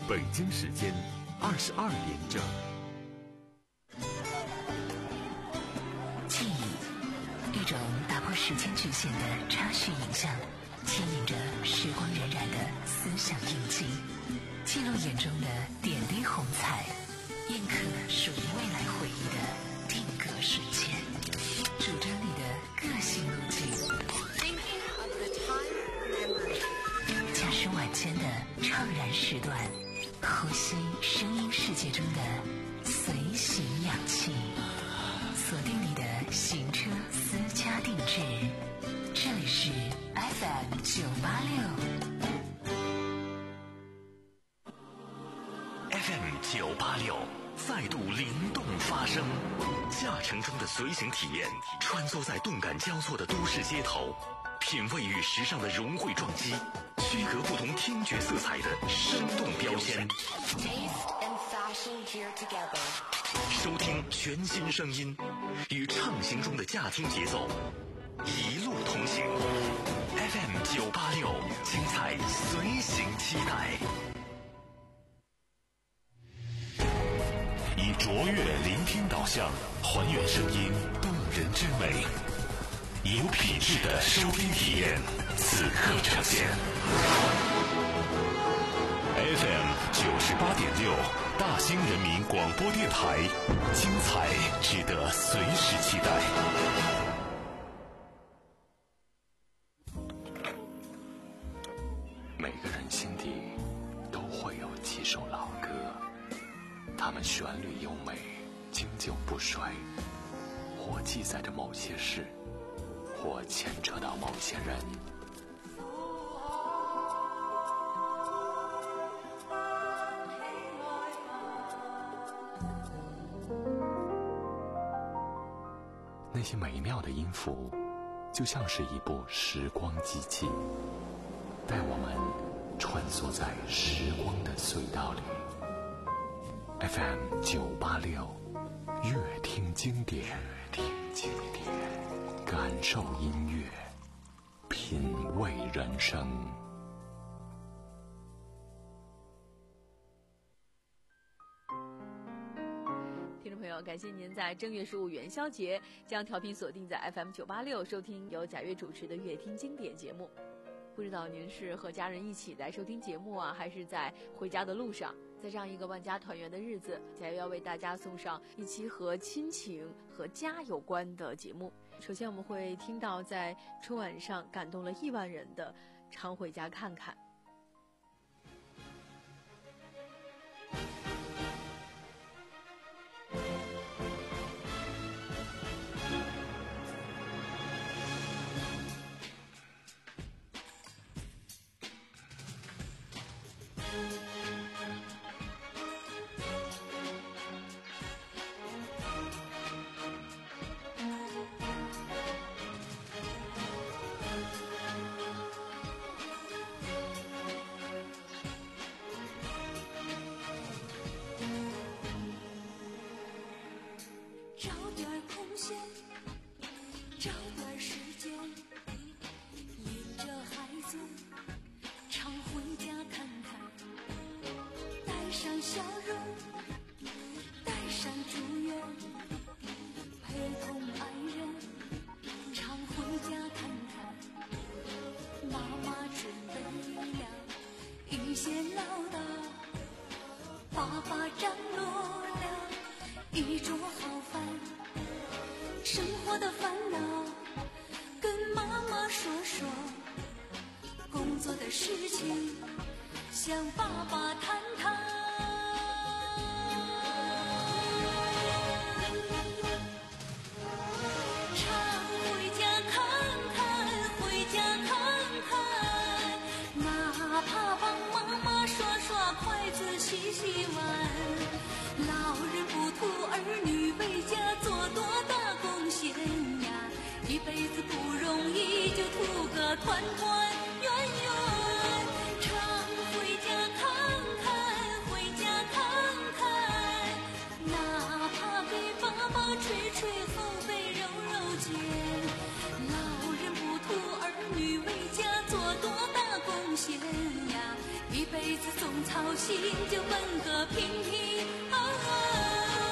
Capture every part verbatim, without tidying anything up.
北京时间二十二点整。 记忆，一种打破时间局限的插叙影像，牵引着时光荏苒的思想印记，记录眼中的点滴红彩，印刻属于未来回忆的定格瞬间，主张你的个性路径。驾驶晚间的怅然时段，呼吸声音世界中的随行氧气，锁定你的行车私家定制，这里是 F M 九八六 F M 九八六再度灵动发声，驾乘中的随行体验，穿梭在动感交错的都市街头，品味与时尚的融汇撞击，区隔不同听觉色彩的生动标签。收听全新声音，与畅行中的驾听节奏，一路同行。F M 九八六，精彩随行期待。以卓越聆听导向，还原声音动人之美，有品质的收听体验，此刻呈现。F M 九十八点六，大兴人民广播电台，精彩值得随时期待。每个人心底都会有几首老歌，它们旋律优美，经久不衰，或记载着某些事，或牵扯到某些人。那些美妙的音符，就像是一部时光机器，带我们穿梭在时光的隧道里。F M 九八六，乐听经典，乐听经典，感受音乐，品味人生。 听众朋友，感谢您在正月十五元宵节将调频锁定在 F M 九八六，收听由贾跃主持的《乐听经典》节目。不知道您是和家人一起来收听节目啊，还是在回家的路上？在这样一个万家团圆的日子，贾跃要为大家送上一期和亲情和家有关的节目。首先我们会听到在春晚上感动了亿万人的《常回家看看》。 一辈子总操心。 心就奔个平平安安。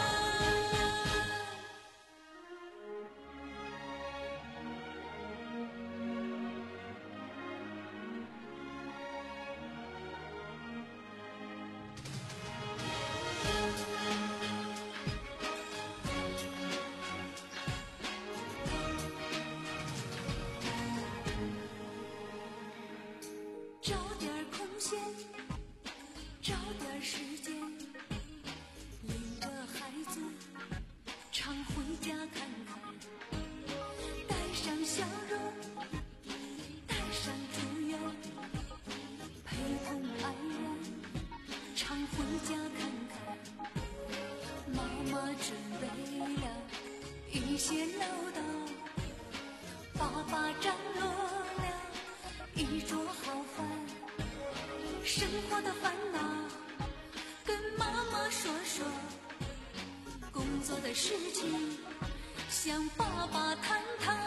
找点空闲，找点时间，领着孩子常回家看看，带上笑容，带上祝愿，陪同爱人常回家看看。妈妈准备了一些唠叨，爸爸张罗了一桌好饭，生活的烦恼跟妈妈说说，工作的事情向爸爸谈谈。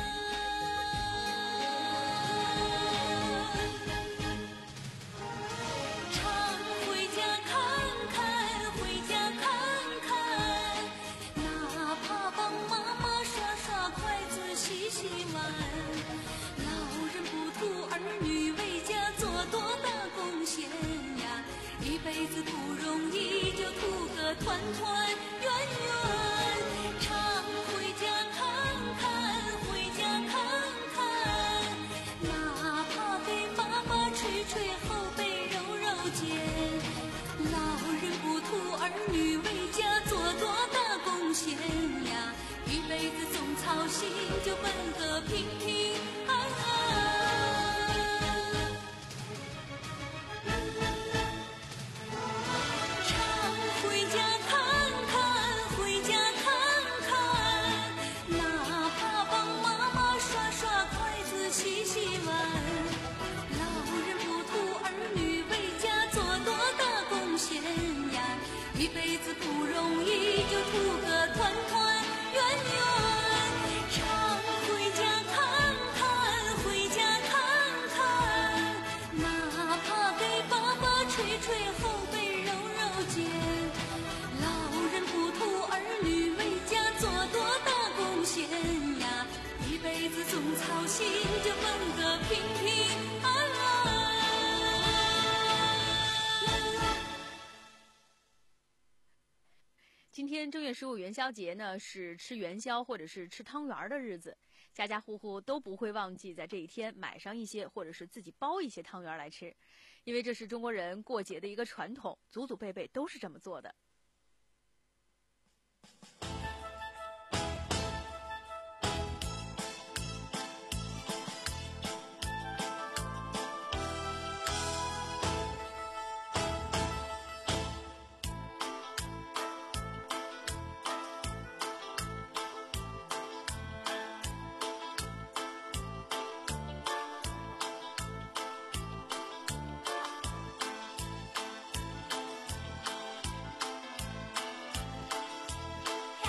常回家看看，回家看看，哪怕帮妈妈刷刷筷子洗洗碗。老人不图儿女为家做多大贡献呀，一辈子不容易，就图个团团圆圆。常回家看看，回家看看，哪怕给妈妈捶捶后背揉揉肩。老人不图儿女为家做多大贡献呀，一辈子总操心，就奔个平平安安。常回家看看，回家看看，哪怕帮妈妈刷刷筷子洗洗碗。老人不图儿女为家做多大贡献呀，一辈子不容易，就图个团团圆圆。常回家看看，回家看看，哪怕给爸爸捶捶后背揉揉肩。老人不图儿女为家做多大贡献呀，一辈子总操心，就奔个平平安安。 今天正月十五元宵节呢，是吃元宵或者是吃汤圆的日子，家家户户都不会忘记在这一天买上一些，或者是自己包一些汤圆来吃，因为这是中国人过节的一个传统，祖祖辈辈都是这么做的。 嘿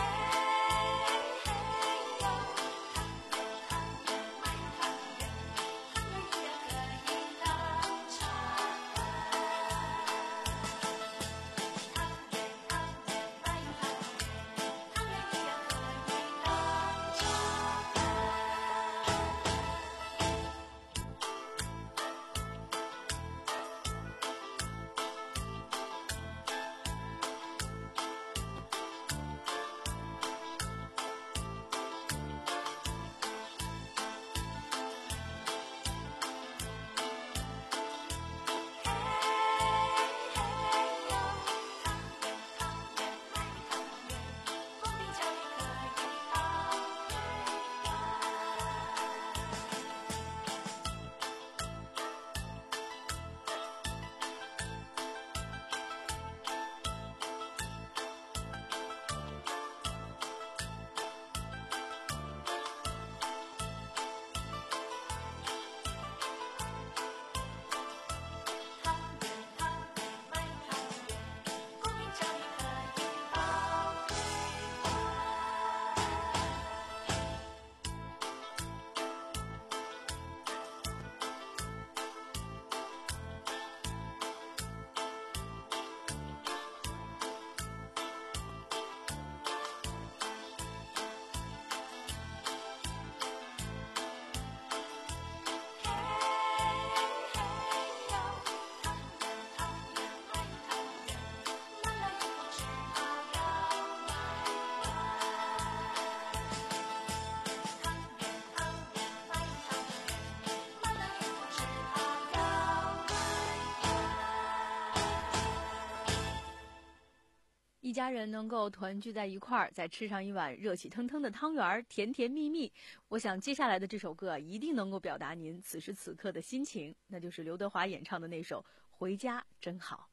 一家人能够团聚在一块儿，再吃上一碗热气腾腾的汤圆，甜甜蜜蜜。我想接下来的这首歌啊，一定能够表达您此时此刻的心情，那就是刘德华演唱的那首《回家真好》。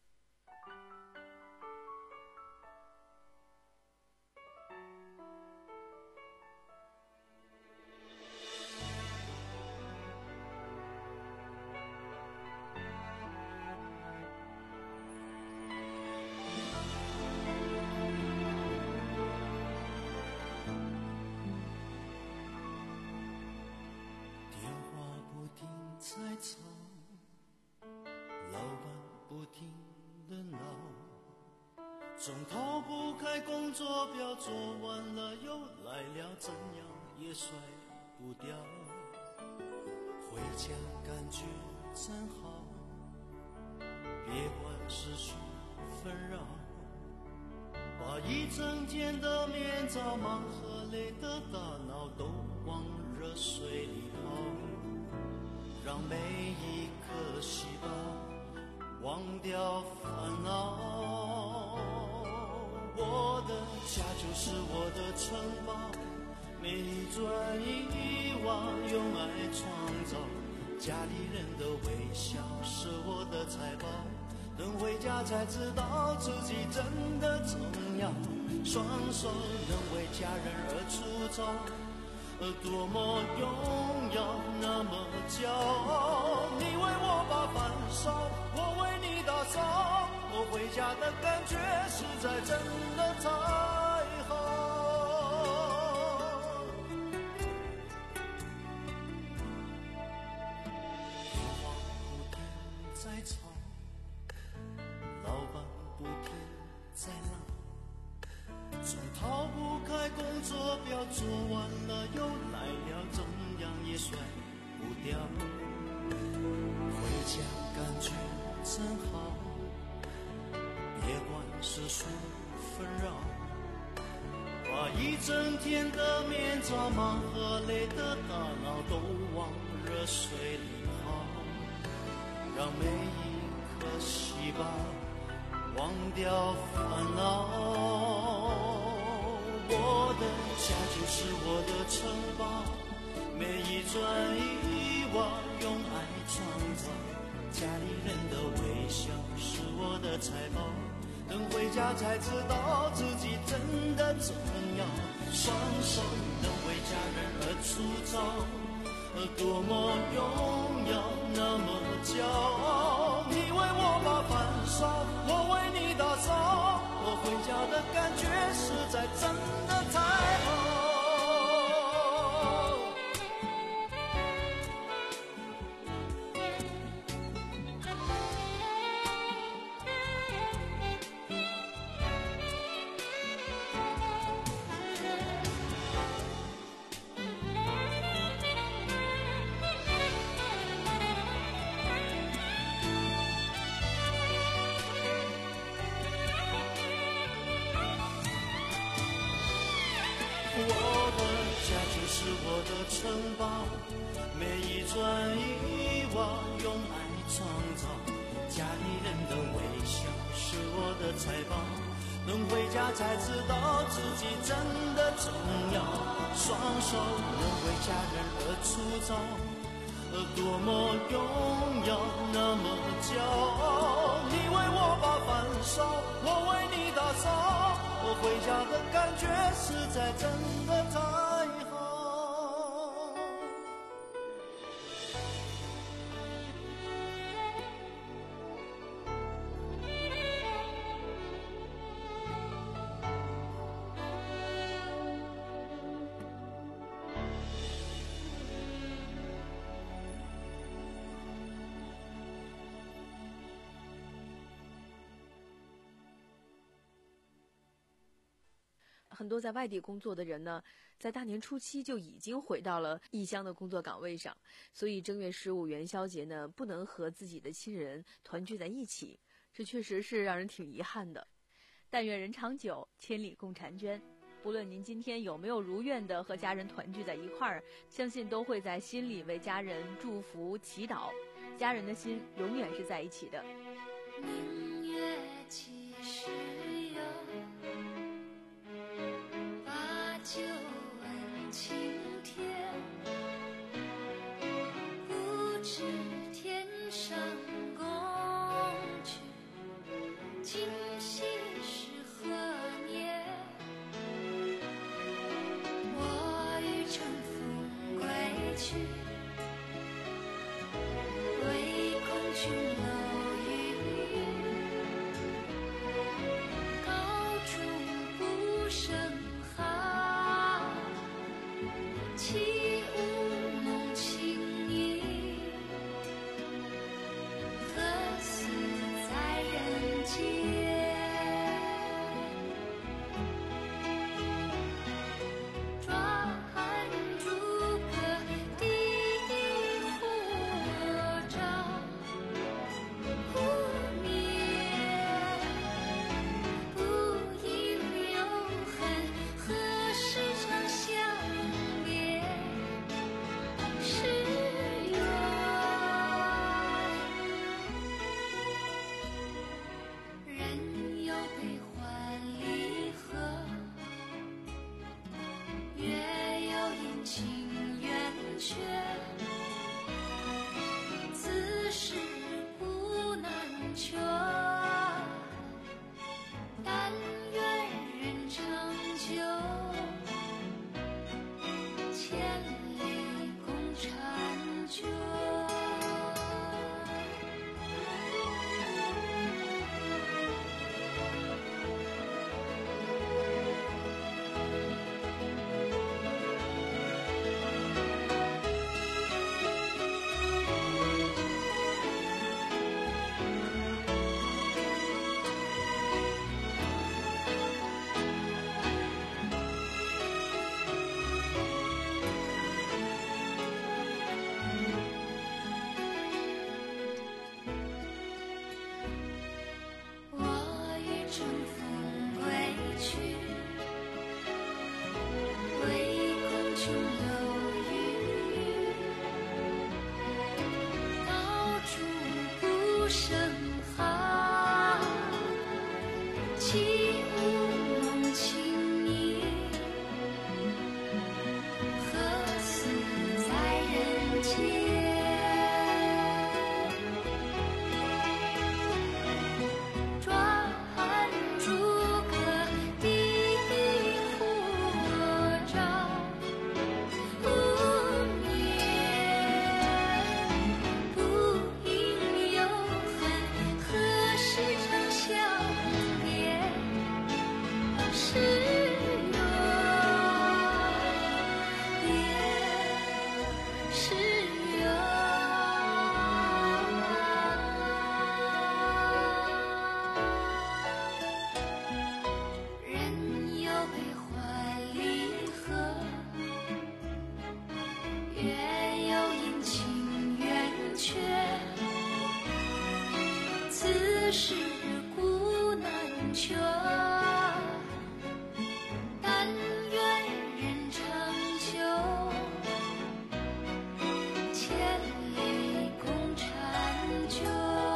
在吵，老板不停地闹，总逃不开工作表，做完了又来了，怎样也甩不掉。回家感觉真好，别管世俗纷扰，把一整天的面罩、忙和累的大脑都往热水里泡，让每一颗细胞忘掉烦恼。我的家就是我的城堡，每一砖一瓦用爱创造，家里人的微笑是我的财宝，等回家才知道自己真的重要，双手能为家人而出招，多么荣耀，那么骄傲。你为我把饭烧，我为你打扫，我回家的感觉实在真的太好。电话不停在吵，老板不停在闹，总逃不开工作表，做完了又来了，怎样也甩不掉。回家感觉真好，别管世俗纷扰，把一整天的面罩、忙和累的大脑都往热水里泡，让每一颗细胞忘掉烦恼。我的家就是我的城堡，每一砖一瓦用爱创造，家里人的微笑是我的财宝，等回家才知道自己真的重要，双手能为家人而出招，多么荣耀，那么骄傲。你为我把饭烧，我为你打扫，我回家的感觉实在真的太好。是我的城堡，每一砖一瓦用爱创造，家里人的微笑是我的财宝，等回家才知道自己真的重要，双手能为家人而出招，多么荣耀，那么骄傲。你为我把饭烧，我为你打扫，我回家的感觉实在真的太好。 很多在外地工作的人呢，在大年初七就已经回到了异乡的工作岗位上，所以正月十五元宵节呢，不能和自己的亲人团聚在一起，这确实是让人挺遗憾的。但愿人长久，千里共婵娟。不论您今天有没有如愿的和家人团聚在一块儿，相信都会在心里为家人祝福祈祷，家人的心永远是在一起的。 明月几时有？ 去，唯恐琼楼玉宇，到处不胜寒。起舞弄清影，何似在人间？是古难全，但愿人长久，千里共婵娟。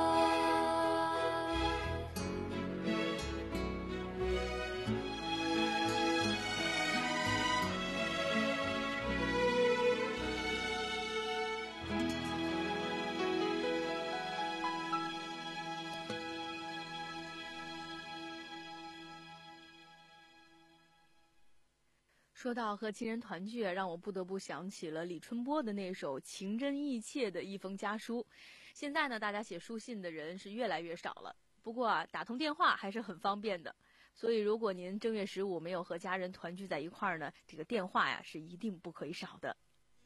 说到和亲人团聚，让我不得不想起了李春波的那首情真意切的一封家书。现在呢，大家写书信的人是越来越少了，不过啊，打通电话还是很方便的。所以如果您正月十五没有和家人团聚在一块儿呢，这个电话呀是一定不可以少的。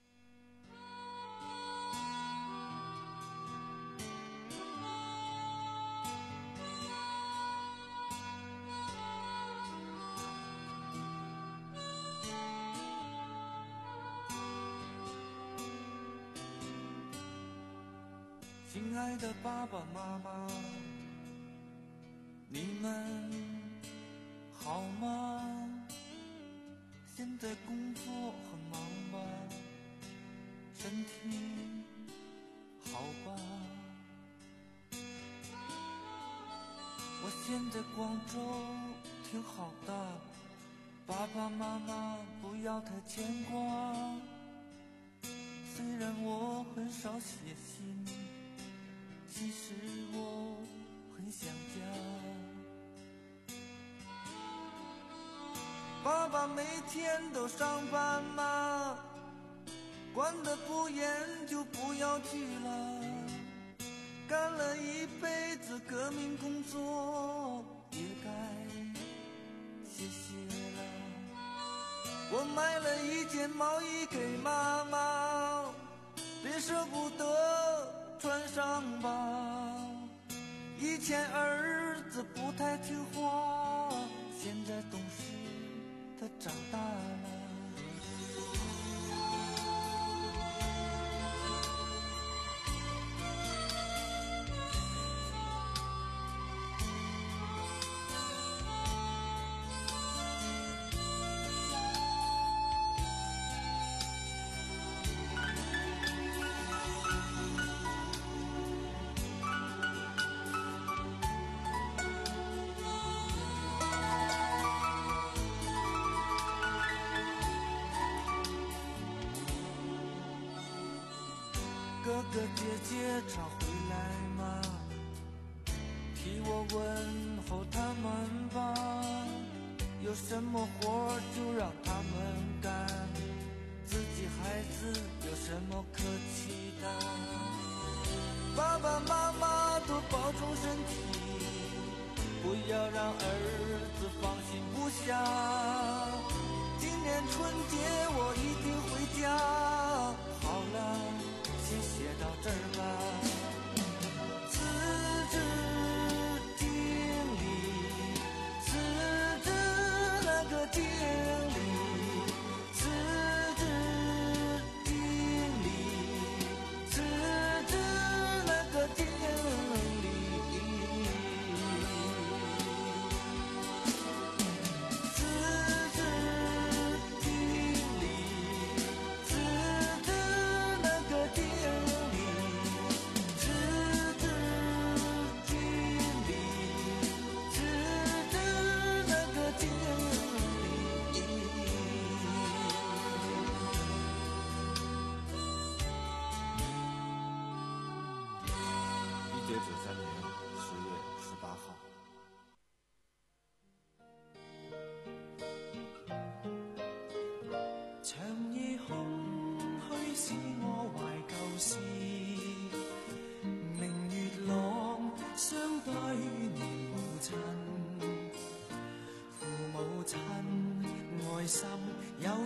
亲爱的爸爸妈妈，你们好吗？现在工作很忙吧？身体好吧？我现在广州挺好的，爸爸妈妈不要太牵挂。虽然我很少写信，其实我很想家。爸爸每天都上班吗？管得不严就不要去了。干了一辈子革命工作，也该歇歇了。我买了一件毛衣给妈妈，别舍不得穿上吧。以前儿子不太听话，现在懂事，他长大了。哥哥姐姐常回来吗？替我问候他们吧。有什么活就让他们干，自己孩子有什么可气的？爸爸妈妈多保重身体，不要让儿子放心不下。今年春节我一定回家。好了，先写到这儿吧。辞职经理，辞职那个经理，辞职经理，辞职那个经理。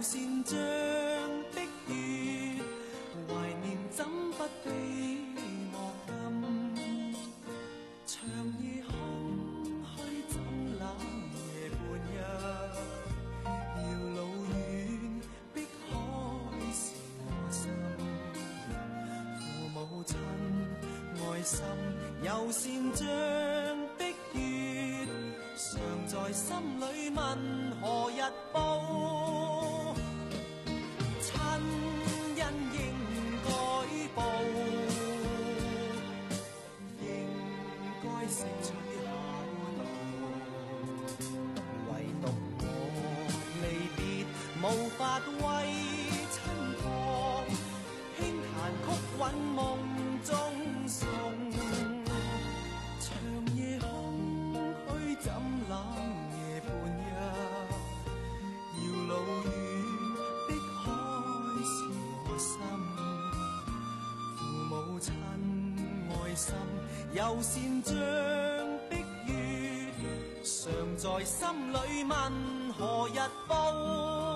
善像碧月，懷念怎不比莫金？長夜空虛怎冷夜半日，遙路遠，碧海是我心。父母親愛心又善像碧月，常在心裏問何日報？親恩應該報，應該識取孝道。唯獨我離別無法為親託，輕彈曲韻夢中送。長夜空虛怎冷夜半日，遙路遠，碧海是我心。父母親愛心又善像碧月，常在心裏問何日報？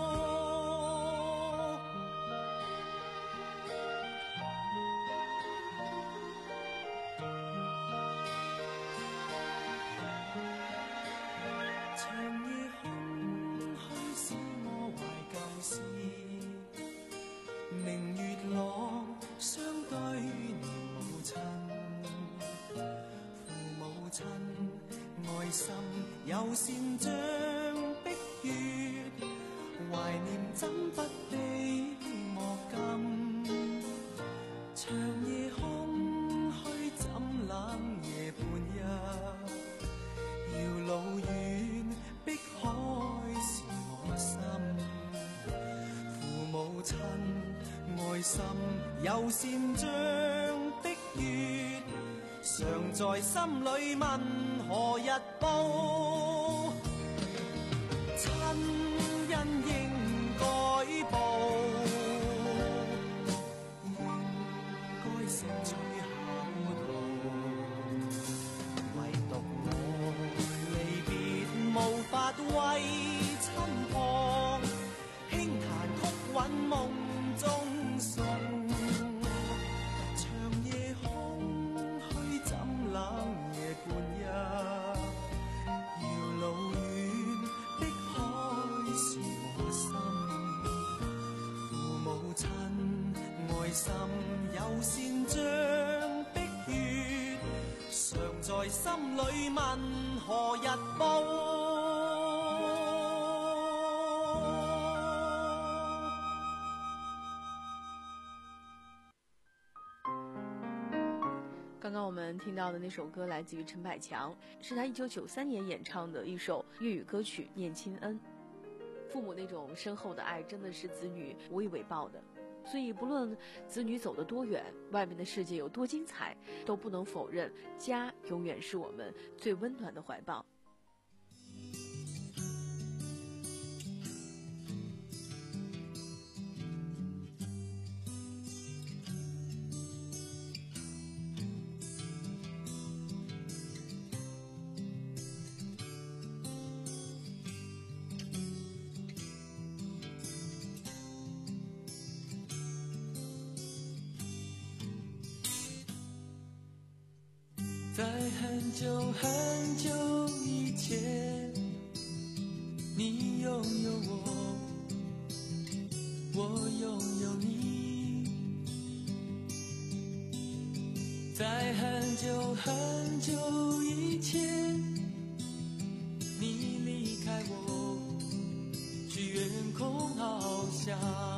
又善像碧月，懷念怎不比莫金？長夜空虛怎冷夜半日，遙路遠，碧海是我心。父母親愛心又善像碧月，常在心裏問何日報？親恩應該報，應該識取孝道。唯獨我離別無法為親託，輕彈曲韻夢中送。長夜空虛怎冷夜半日，遙路遠，碧海是我心。父母親愛心又善像碧月，常在心裏問何日報？ 刚刚我们听到的那首歌来自于陈百强，是他一九九三年演唱的一首粤语歌曲《念亲恩》。父母那种深厚的爱，真的是子女无以为报的。所以不论子女走得多远，外面的世界有多精彩，都不能否认家永远是我们最温暖的怀抱。 在很久很久以前，你拥有我，我拥有你。在很久很久以前，你离开我，去远空翱翔。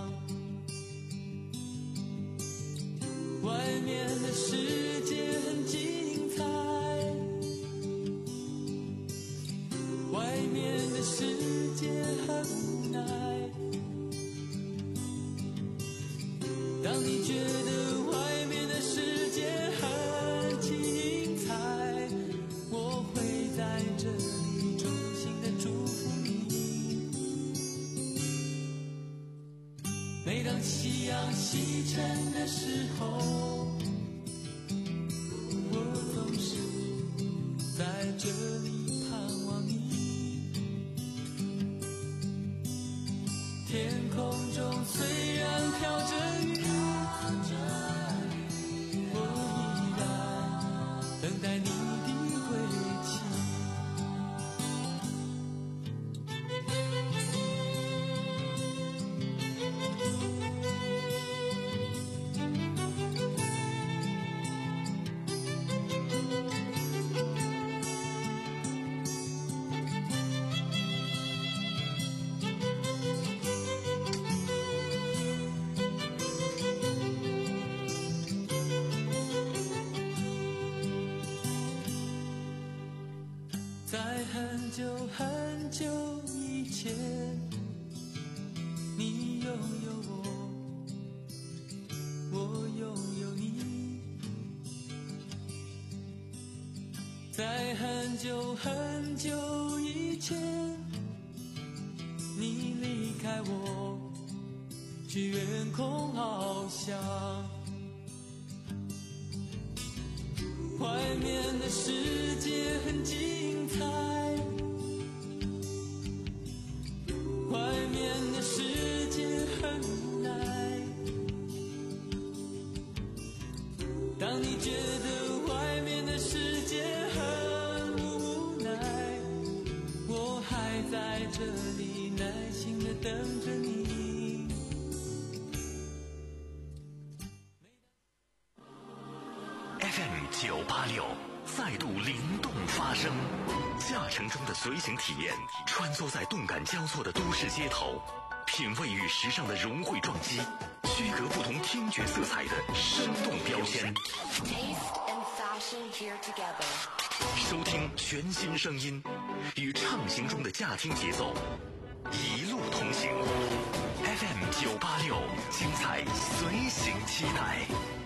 外面的世界很精彩，外面的世界很无奈。当你觉得外面的世界很精彩，我会在这里衷心的祝福你。每当夕阳西沉的时候，我总是在这里盼望你。天风中虽然飘着雨，我依然等待你的归期。在很久很久以前，你拥有我，我拥有你。在很久很久以前，你离开我，去远空翱翔。外面的世界很精彩，外面的世界很无奈。当你觉得外面的世界很无奈，我还在这里耐心地等着你。 F M 九八六再度灵动发声，驾乘中的随行体验，穿梭在动感交错的都市街头，品味与时尚的融汇撞击，区隔不同听觉色彩的生动标签。收听全新声音，与畅行中的驾听节奏，一路同行。F M 九八六，精彩随行期待。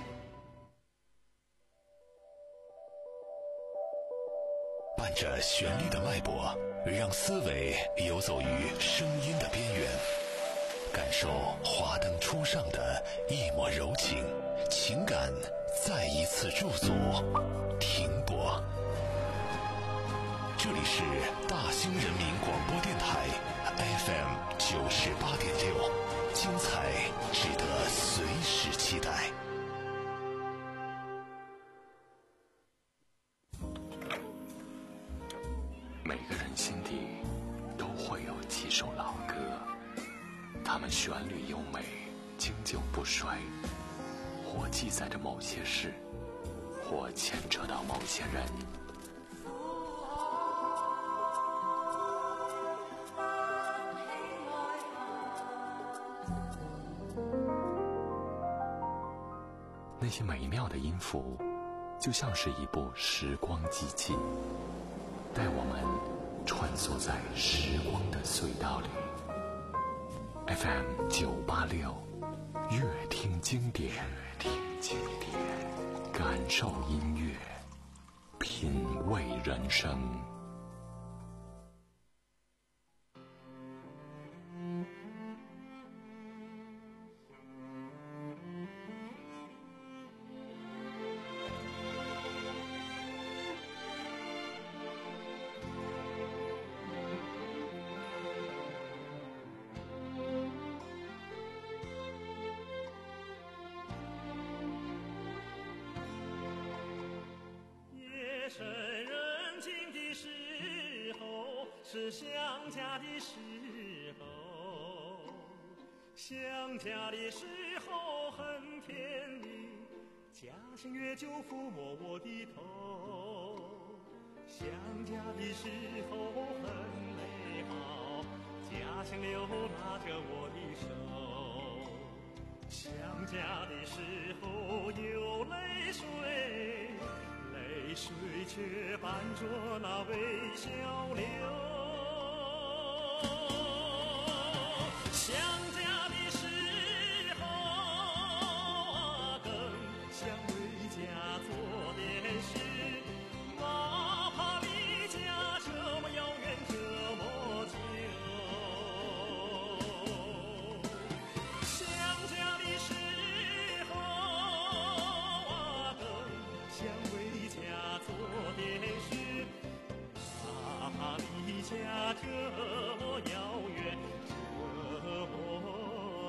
伴着旋律的脉搏，让思维游走于声音的边缘，感受华灯初上的一抹柔情，情感再一次驻足停泊。这里是大兴人民广播电台 F M 九十八点六，精彩值得随时期待。每个人心底都会有几首老歌，它们旋律优美，经久不衰，或记载着某些事，或牵扯到某些人。那些美妙的音符，就像是一部时光机器，带我们穿梭在时光的隧道里。 F M 九八六，乐听经典，乐听经典，感受音乐，品味人生。 是想家的时候，想家的时候很甜蜜，家乡月就抚摸我的头。想家的时候很美好，家乡流拉着我的手。想家的时候有泪水，泪水却伴着那微笑流。想家的时候啊，更想回家做点事，哪怕离家这么遥远这么久。想家的时候啊，更想回家做点事，哪怕离家这么遥远这么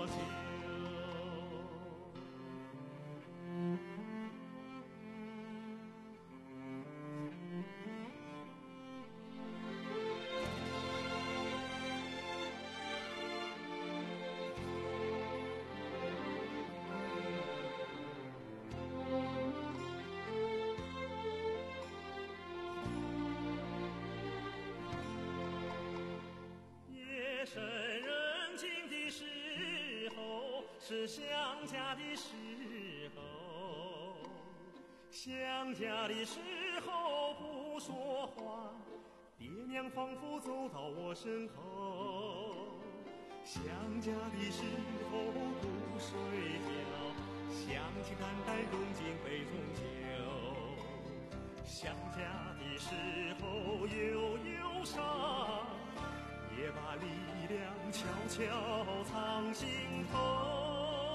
夜深人静的时候，是想家的时候。想家的时候不说话，爹娘仿佛走到我身后。想家的时候不睡觉，想起淡淡融进杯中酒。想家的时候有忧伤，也把力量悄悄藏心头。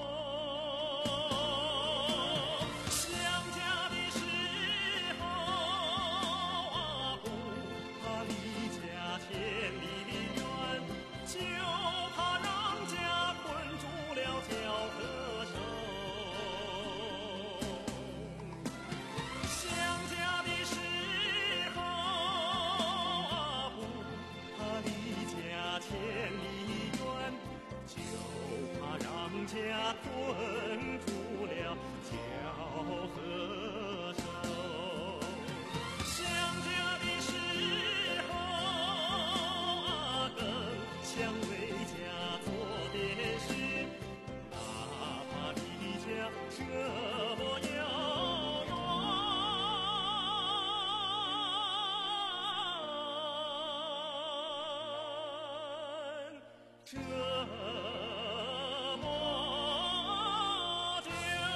想家的时候啊，不怕离家千里远，就怕让家困住了脚和手。想家的时候啊，不怕离家千里远，就怕让家困住了脚和手。想家的时候啊，更想为家做点事，哪怕离家这么遥远，这么久。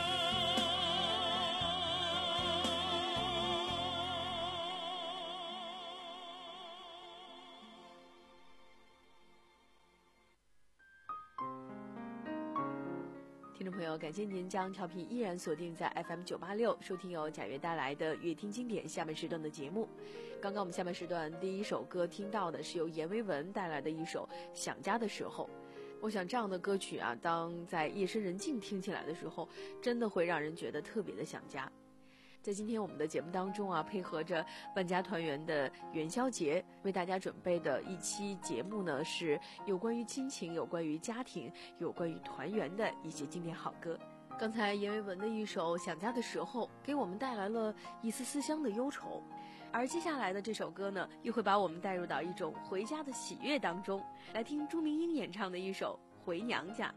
听众朋友，感谢您将调频依然锁定在 F M 九八六，收听由贾悦带来的乐听经典下半时段的节目。刚刚我们下半时段第一首歌听到的是由阎维文带来的一首《想家的时候》。我想这样的歌曲啊，当在夜深人静听起来的时候，真的会让人觉得特别的想家。在今天我们的节目当中啊，配合着万家团圆的元宵节，为大家准备的一期节目呢，是有关于亲情、有关于家庭、有关于团圆的一些经典好歌。刚才阎维文的一首《想家的时候》给我们带来了一丝思乡的忧愁，而接下来的这首歌呢，又会把我们带入到一种回家的喜悦当中。来听朱明英演唱的一首《回娘家》。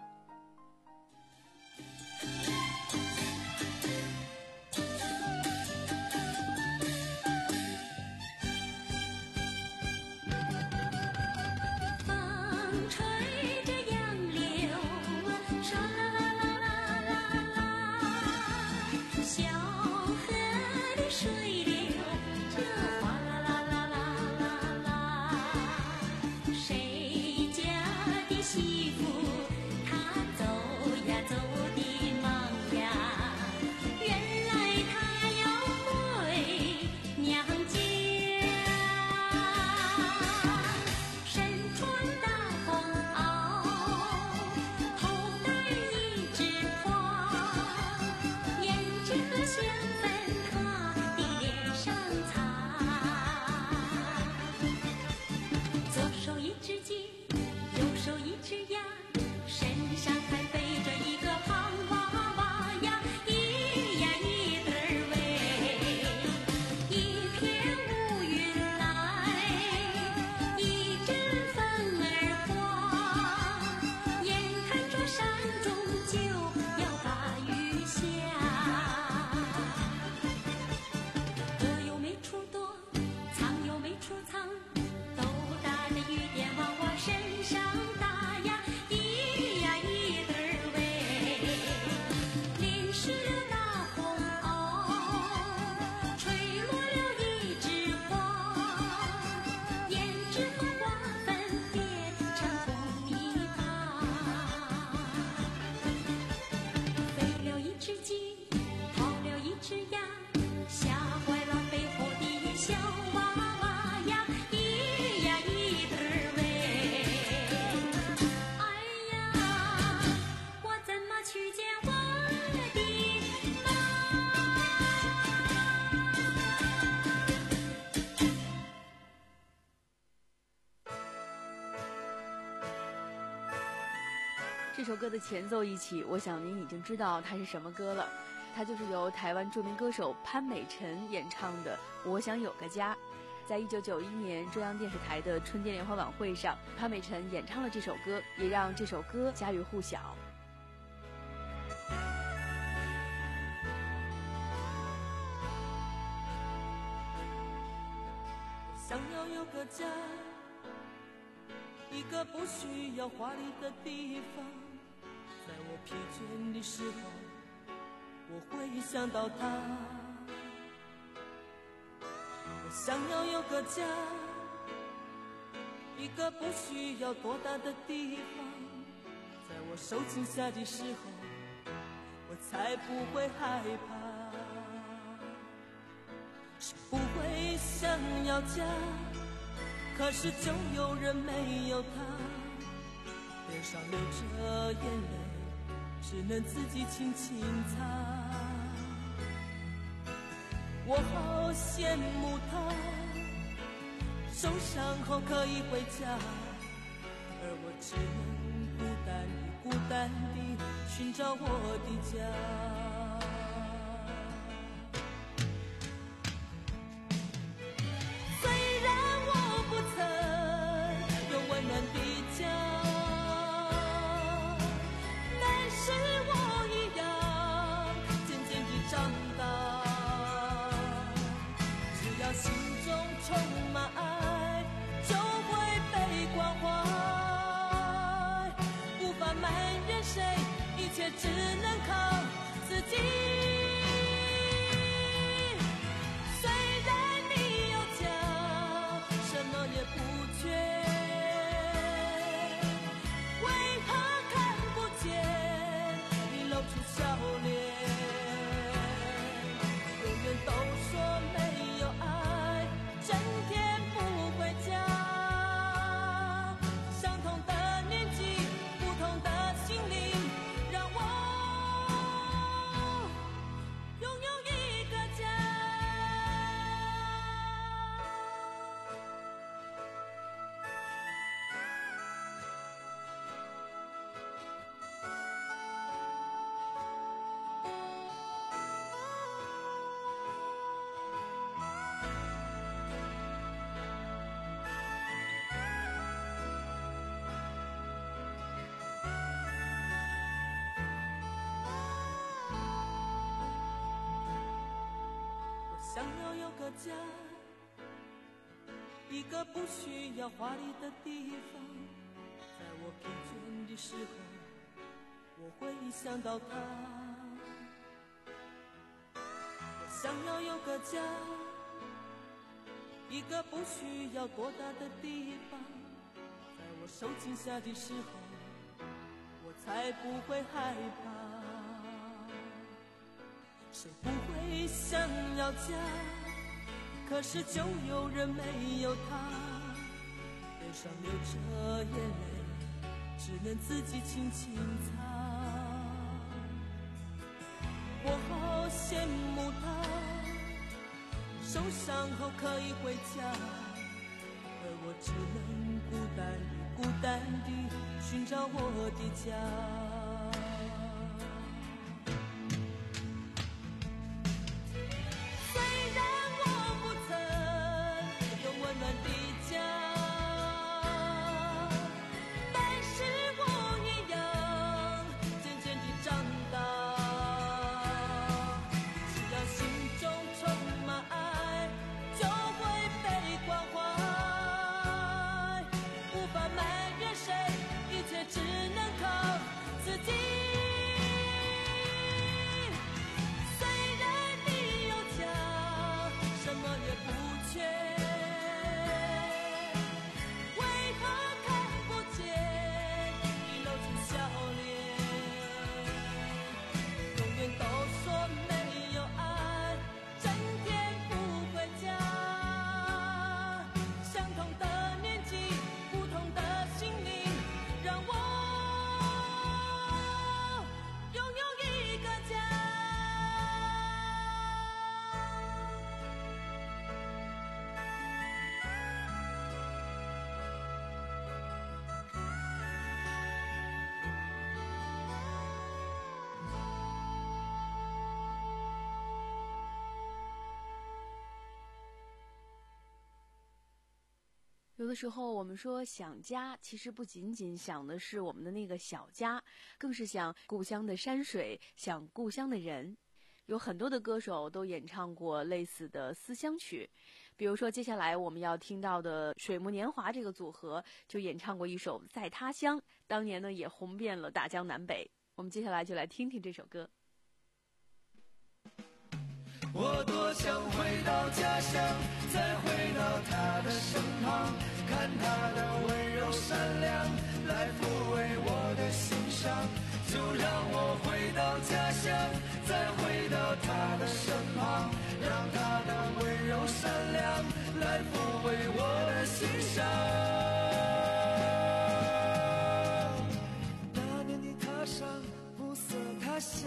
媳妇她走呀走的忙呀，原来她要回娘家。身穿大黄袄，头戴一枝花，胭脂和香粉她的脸上擦，左手一只鸡，右手一只鸭，身上还背着一个胖娃娃呀，一呀一对儿喂，一片乌云来，一阵风儿刮，眼看着山中就要大雨下，躲又没处躲，藏又没处藏，都打着雨点往我身上打呀，一呀一对儿喂，淋湿了大红袄，吹落了一枝花，胭脂和花粉变成红泥巴，飞了一只鸡，跑了一只鸭，吓坏了背后的小娃娃呀，一呀一对儿喂，哎呀，我怎么去见我的妈？ 这首歌的前奏一起，我想您已经知道它是什么歌了。它就是由台湾著名歌手潘美辰演唱的《我想有个家》。 在一九九一年中央电视台的春节联欢晚会上，潘美辰演唱了这首歌，也让这首歌家喻户晓。 想要有个家，一个不需要华丽的地方，在我疲倦的时候，我会想到他。我想要有个家，一个不需要多大的地方，在我受惊吓的时候，我才不会害怕。谁不会想要家，可是就有人没有他，脸上流着眼泪，只能自己轻轻擦。我好羡慕他，受伤后可以回家，而我只能孤单地孤单地寻找我的家。只能靠自己。虽然你有家，什么也不缺，为何看不见你露出笑脸？永远都说没有爱，整天不回家。相同的年纪，不同的心灵，想要有个家，一个不需要华丽的地方，在我疲倦的时候，我会想到他。我想要有个家，一个不需要多大的地方，在我受惊吓的时候，我才不会害怕。谁不会想要家，可是就有人没有他，脸上流着眼泪，只能自己轻轻擦。我好羡慕他，受伤后可以回家，而我只能孤单地孤单地寻找我的家。自己有的时候我们说想家，其实不仅仅想的是我们的那个小家，更是想故乡的山水，想故乡的人。有很多的歌手都演唱过类似的思乡曲，比如说接下来我们要听到的水木年华这个组合就演唱过一首《在他乡》，当年呢也红遍了大江南北。我们接下来就来听听这首歌。 我多想回到家乡，再回到他的身旁，看他的温柔善良，来抚慰我的心伤。就让我回到家乡，再回到他的身旁，让他的温柔善良来抚慰我的心伤。那年你踏上暮色他乡，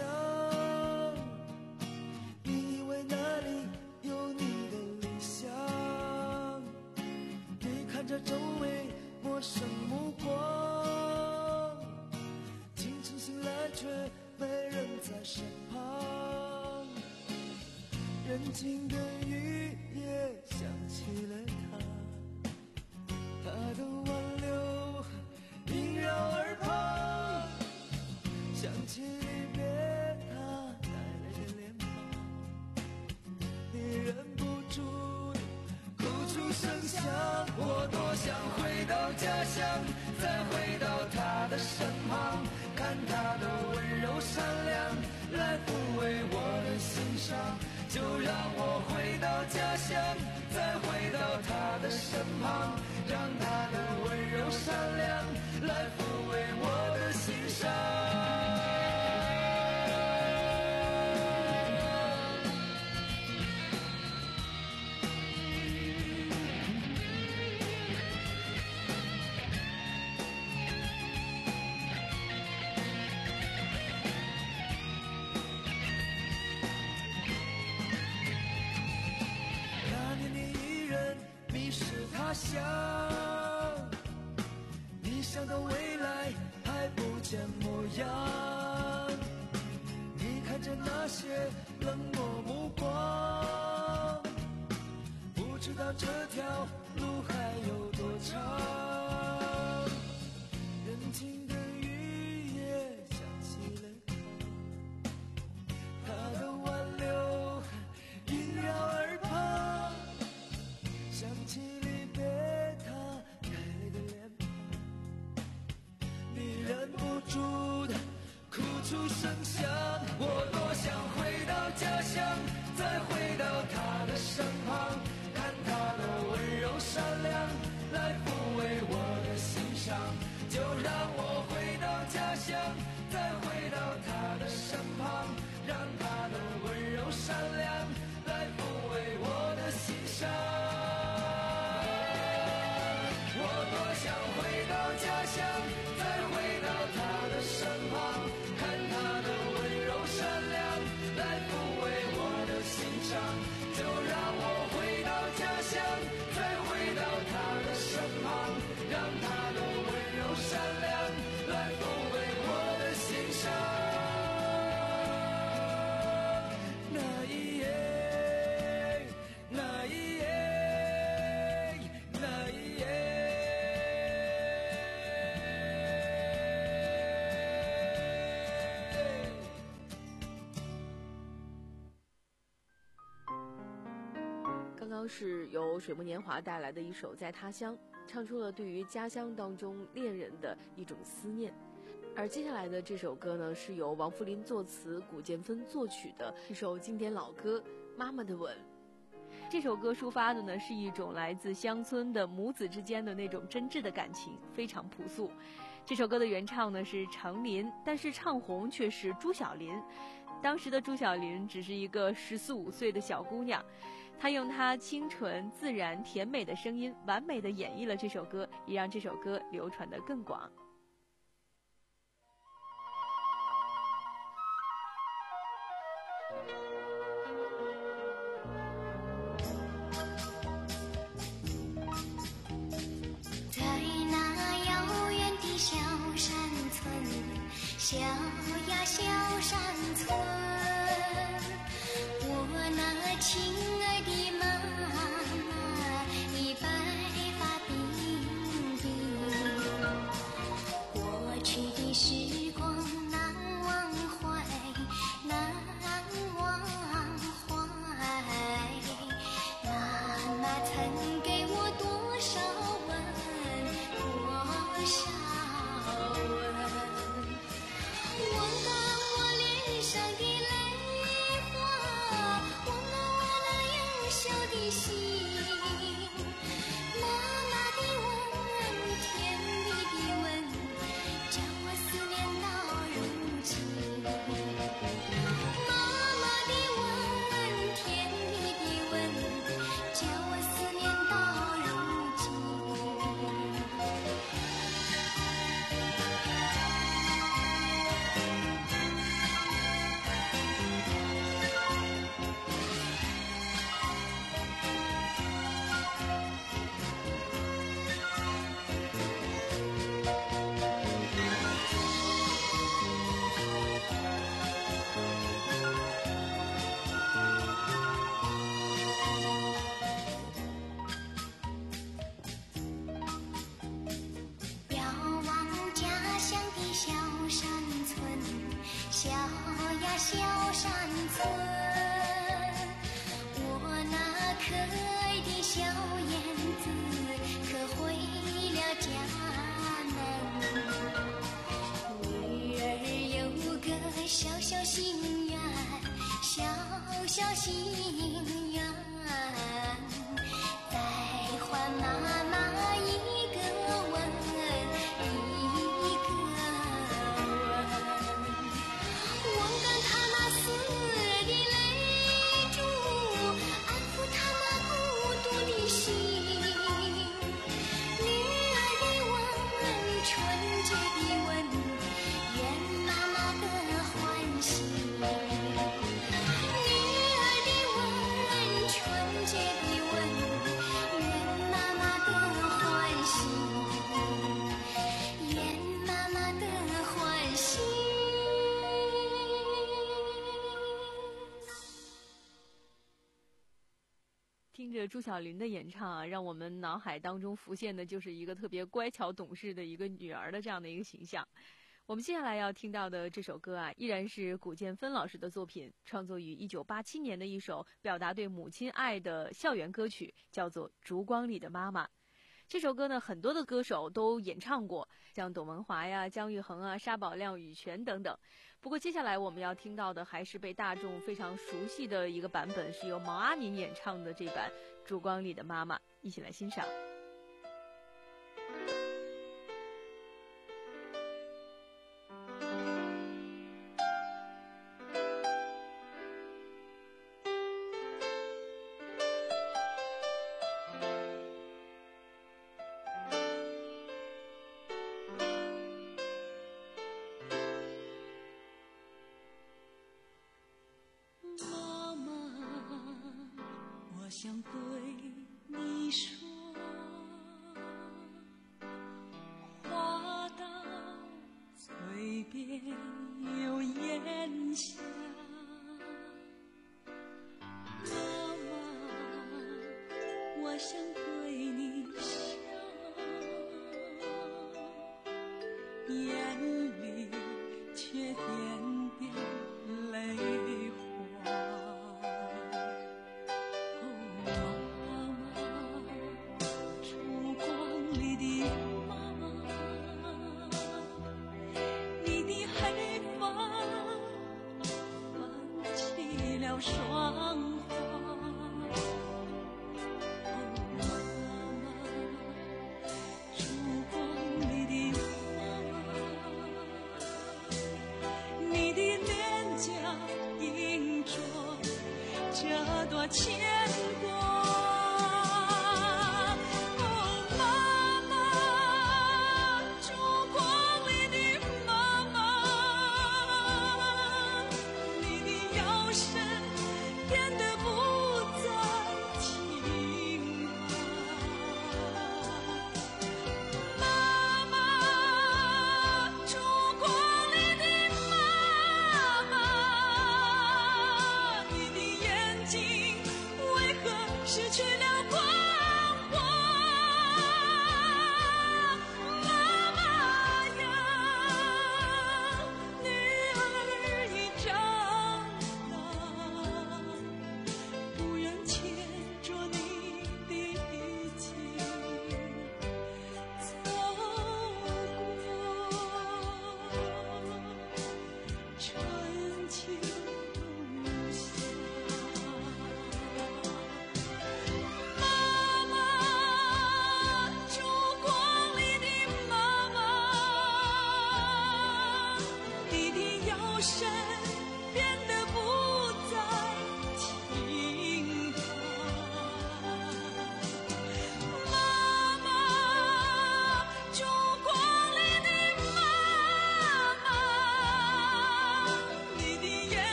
你以为那里有你的理想，你看着周围陌生目光，清晨醒来却没人在身旁，人静的雨也想起了他，他的挽留萦绕耳旁，想起离别他带来的脸庞，你忍不住哭出声响。我多想回到家乡，再回到他的身旁，看他的温柔善良来抚慰我的心伤。就让我回到家乡，再回到他的身旁，让他的温柔善良来抚慰我的心伤。他乡，你想到未来还不见模样，你看着那些冷漠目光，不知道这条路还有多长，人静的雨也想起了他，他的挽留萦绕耳旁，想起离别他带来的脸庞，你忍不住的哭出声响。我多想回到家乡，再回到他的身旁，看他的温柔善良来抚慰我的心伤。就让我回到家乡，再回到他的身旁，让他的温柔善良来抚慰我的心伤。想回到家乡，再回到他的身旁，看他的温柔善良来抚慰我的心伤。就让我回到家乡，再回到他的身旁，让他的温柔善良来抚慰我的心伤。那一夜，那一夜，那一夜。 刚刚是由水木年华带来的一首《在他乡》，唱出了对于家乡当中恋人的一种思念。而接下来的这首歌呢，是由王福林作词，古建芬作曲的一首经典老歌《妈妈的吻》。这首歌抒发的呢是一种来自乡村的母子之间的那种真挚的感情，非常朴素。这首歌的原唱呢是程琳，但是唱红却是朱晓琳。当时的朱晓琳只是一个十四五岁的小姑娘，她用她清纯自然甜美的声音完美地演绎了这首歌，也让这首歌流传得更广。 在那遥远的小山村，小呀小山村，我那亲爱的妈妈，你白发鬓心愿，再还妈妈一个吻，一个吻。望干她那死的泪珠，安抚她那孤独的心。女儿的吻，纯洁的吻，愿妈妈的欢喜。 听着朱晓琳的演唱啊，让我们脑海当中浮现的就是一个特别乖巧懂事的一个女儿的这样的一个形象。我们接下来要听到的这首歌啊，依然是古建芬老师的作品，创作于一九八七年的一首表达对母亲爱的校园歌曲，叫做《烛光里的妈妈》。这首歌呢，很多的歌手都演唱过，像董文华呀、姜育恒啊、沙宝亮、羽泉等等。不过接下来我们要听到的还是被大众非常熟悉的一个版本，是由毛阿敏演唱的这版《烛光里的妈妈》，一起来欣赏。 想对你说，话到嘴边又咽下。妈妈，我想对你笑，眼里却点点泪花。霜花，哦，妈妈，烛光里的妈妈，你的脸颊映着这朵牵挂。哦，妈妈，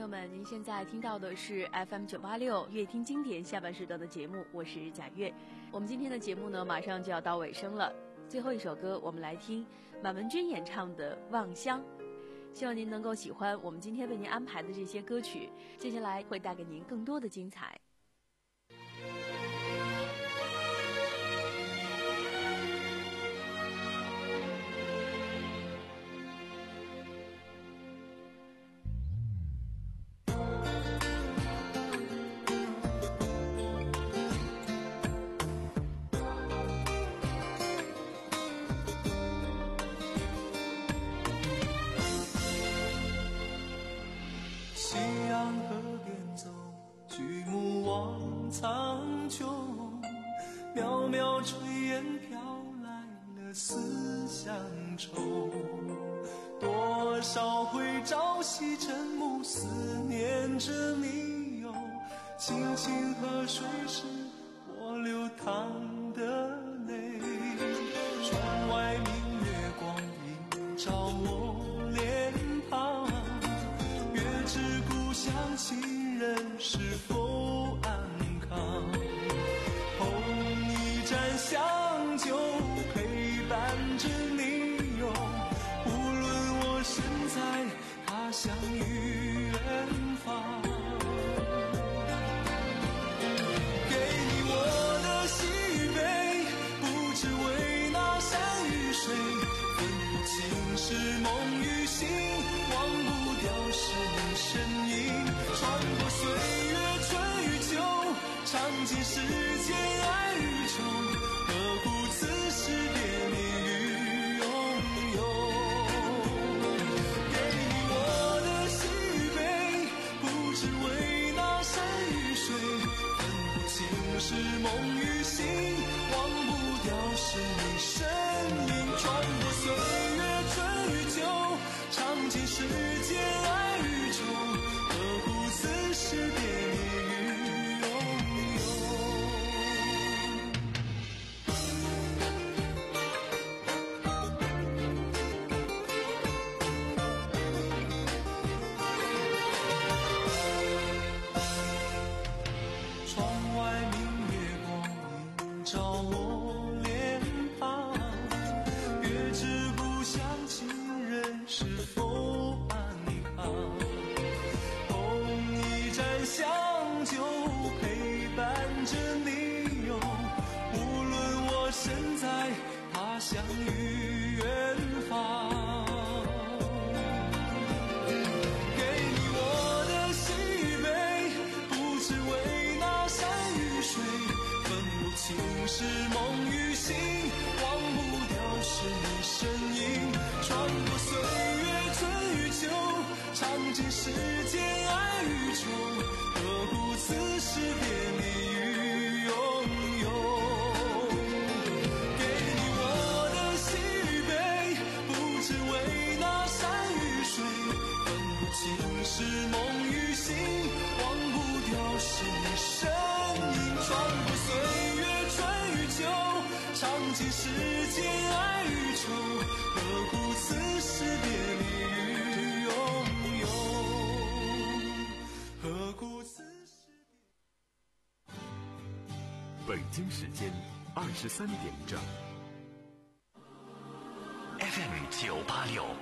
友们，您现在听到的是 F M 九八六乐听经典下半时段的节目，我是贾月。我们今天的节目呢，马上就要到尾声了。最后一首歌，我们来听满文军演唱的《望乡》。希望您能够喜欢我们今天为您安排的这些歌曲，接下来会带给您更多的精彩。 夕阳河边走，举目望苍穹，渺渺炊烟飘来了思乡愁。多少回朝夕沉暮，思念着你哟。清清河水是我流淌的泪，窗外明月光映照我脸庞。月知故乡亲人是否安康？捧一盏香酒陪伴着你哟，无论我身在他乡与远方。给你我的喜与悲，不只为那山与水，分不清是梦与醒，忘不掉是你身影。穿过岁月春与秋，尝尽世间爱与愁，何故此时别离与拥有？给你我的喜与悲，不只为那山与水，分不清是梦与醒，忘不掉是你身影。穿过岁月春与秋，尝尽世间爱与愁，何故此时别离与拥有？窗外明月光映照我脸庞，月知故乡亲人是否安康？捧一盏香酒陪伴着你哟，无论我身在他乡与远方。给你我的喜与悲，不只为那山与水，分不清是梦与醒，忘不掉是你身影。穿过岁月春与秋，尝尽世间爱与愁，何故此时别离与拥有？给你我的喜与悲，不只为那山与水，分不清是梦与醒，忘不掉是你身影。穿过岁月春与秋，尝尽世间爱与愁，何故此时别离与拥有？何故此时北京时间二十三点整。 F M 九八六